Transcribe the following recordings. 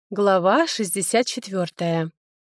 Глава 64.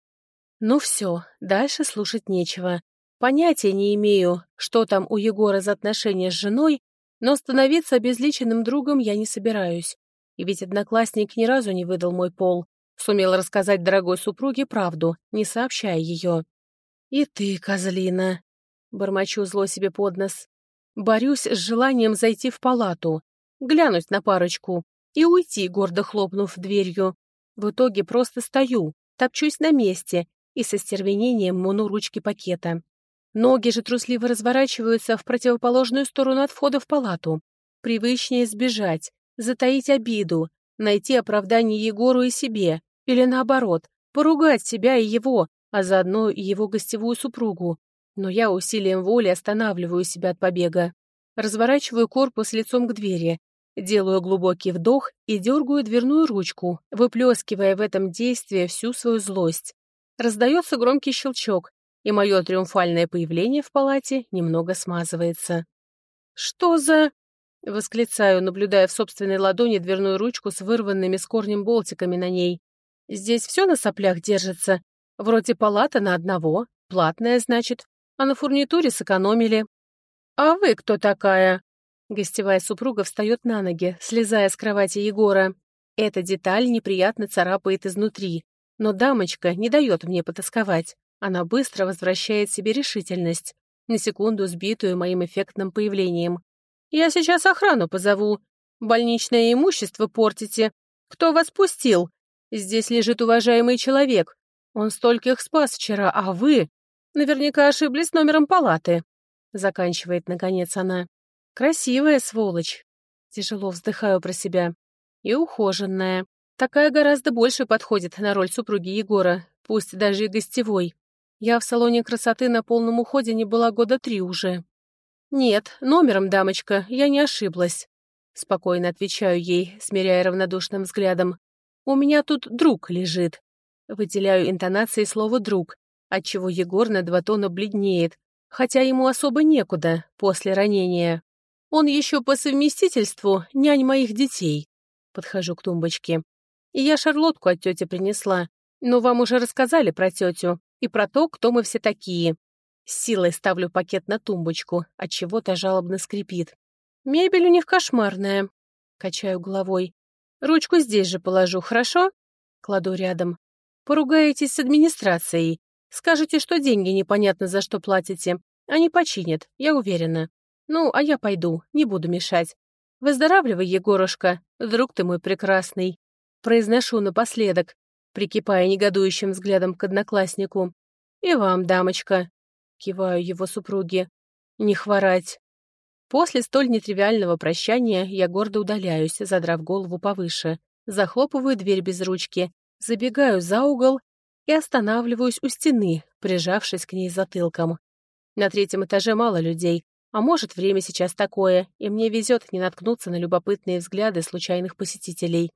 Ну все, дальше слушать нечего. Понятия не имею, что там у Егора за отношения с женой, но становиться обезличенным другом я не собираюсь. И ведь одноклассник ни разу не выдал мой пол. Сумел рассказать дорогой супруге правду, не сообщая ее. «И ты, козлина!» — бормочу зло себе под нос. Борюсь с желанием зайти в палату, глянуть на парочку и уйти, гордо хлопнув дверью. В итоге просто стою, топчусь на месте и со стервенением мну ручки пакета. Ноги же трусливо разворачиваются в противоположную сторону от входа в палату. Привычнее сбежать, затаить обиду, найти оправдание Егору и себе, или наоборот, поругать себя и его, а заодно и его гостевую супругу. Но я усилием воли останавливаю себя от побега. Разворачиваю корпус лицом к двери, делаю глубокий вдох и дергаю дверную ручку, выплескивая в этом действии всю свою злость. Раздается громкий щелчок, и мое триумфальное появление в палате немного смазывается. «Что за...» — восклицаю, наблюдая в собственной ладони дверную ручку с вырванными с корнем болтиками на ней. «Здесь все на соплях держится. Вроде палата на одного, платная, значит, а на фурнитуре сэкономили». «А вы кто такая?» Гостевая супруга встает на ноги, слезая с кровати Егора. Эта деталь неприятно царапает изнутри, но дамочка не дает мне потасковать. Она быстро возвращает себе решительность, на секунду сбитую моим эффектным появлением. «Я сейчас охрану позову. Больничное имущество портите. Кто вас пустил? Здесь лежит уважаемый человек. Он стольких спас вчера, а вы наверняка ошиблись номером палаты», — заканчивает, наконец, она. «Красивая сволочь». Тяжело вздыхаю про себя. И ухоженная. Такая гораздо больше подходит на роль супруги Егора, пусть даже и гостевой. Я в салоне красоты на полном уходе не была года 3 уже. «Нет, номером, дамочка, я не ошиблась», — спокойно отвечаю ей, смиряя равнодушным взглядом. «У меня тут друг лежит». Выделяю интонацией слово «друг», отчего Егор на 2 тона бледнеет, хотя ему особо некуда после ранения. Он еще по совместительству нянь моих детей. Подхожу к тумбочке. И я шарлотку от тети принесла, но вам уже рассказали про тетю и про то, кто мы все такие. С силой ставлю пакет на тумбочку, отчего-то жалобно скрипит. Мебель у них кошмарная. Качаю головой. Ручку здесь же положу, хорошо? Кладу рядом. Поругаетесь с администрацией. Скажете, что деньги непонятно за что платите. Они починят, я уверена. Ну, а я пойду, не буду мешать. Выздоравливай, Егорушка, друг ты мой прекрасный. Произношу напоследок, прикипая негодующим взглядом к однокласснику. И вам, дамочка. Киваю его супруге. Не хворать. После столь нетривиального прощания я гордо удаляюсь, задрав голову повыше. Захлопываю дверь без ручки, забегаю за угол и останавливаюсь у стены, прижавшись к ней затылком. На 3-м этаже мало людей, а может, время сейчас такое, и мне везет не наткнуться на любопытные взгляды случайных посетителей.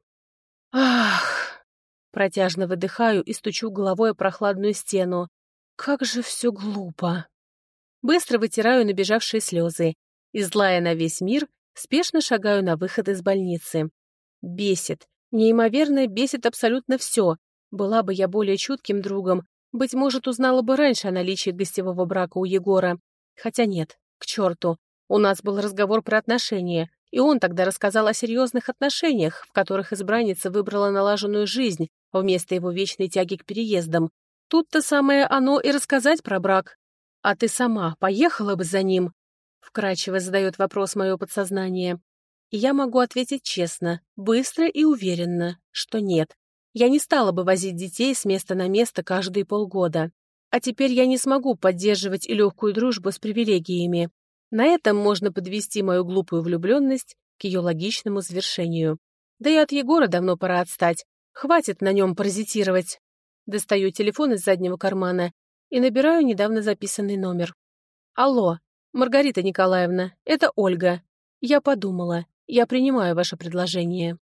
Ах! Протяжно выдыхаю и стучу головой о прохладную стену. Как же все глупо. Быстро вытираю набежавшие слезы и, злая на весь мир, спешно шагаю на выход из больницы. Бесит, неимоверно бесит абсолютно все. Была бы я более чутким другом, быть может, узнала бы раньше о наличии гостевого брака у Егора. Хотя нет. К черту. У нас был разговор про отношения, и он тогда рассказал о серьезных отношениях, в которых избранница выбрала налаженную жизнь вместо его вечной тяги к переездам. Тут-то самое оно и рассказать про брак. А ты сама поехала бы за ним? Вкрадчиво задает вопрос мое подсознание. И я могу ответить честно, быстро и уверенно, что нет. Я не стала бы возить детей с места на место каждые полгода. А теперь я не смогу поддерживать и легкую дружбу с привилегиями. На этом можно подвести мою глупую влюбленность к ее логичному завершению. Да и от Егора давно пора отстать. Хватит на нем паразитировать. Достаю телефон из заднего кармана и набираю недавно записанный номер. Алло, Маргарита Николаевна, это Ольга. Я подумала, я принимаю ваше предложение.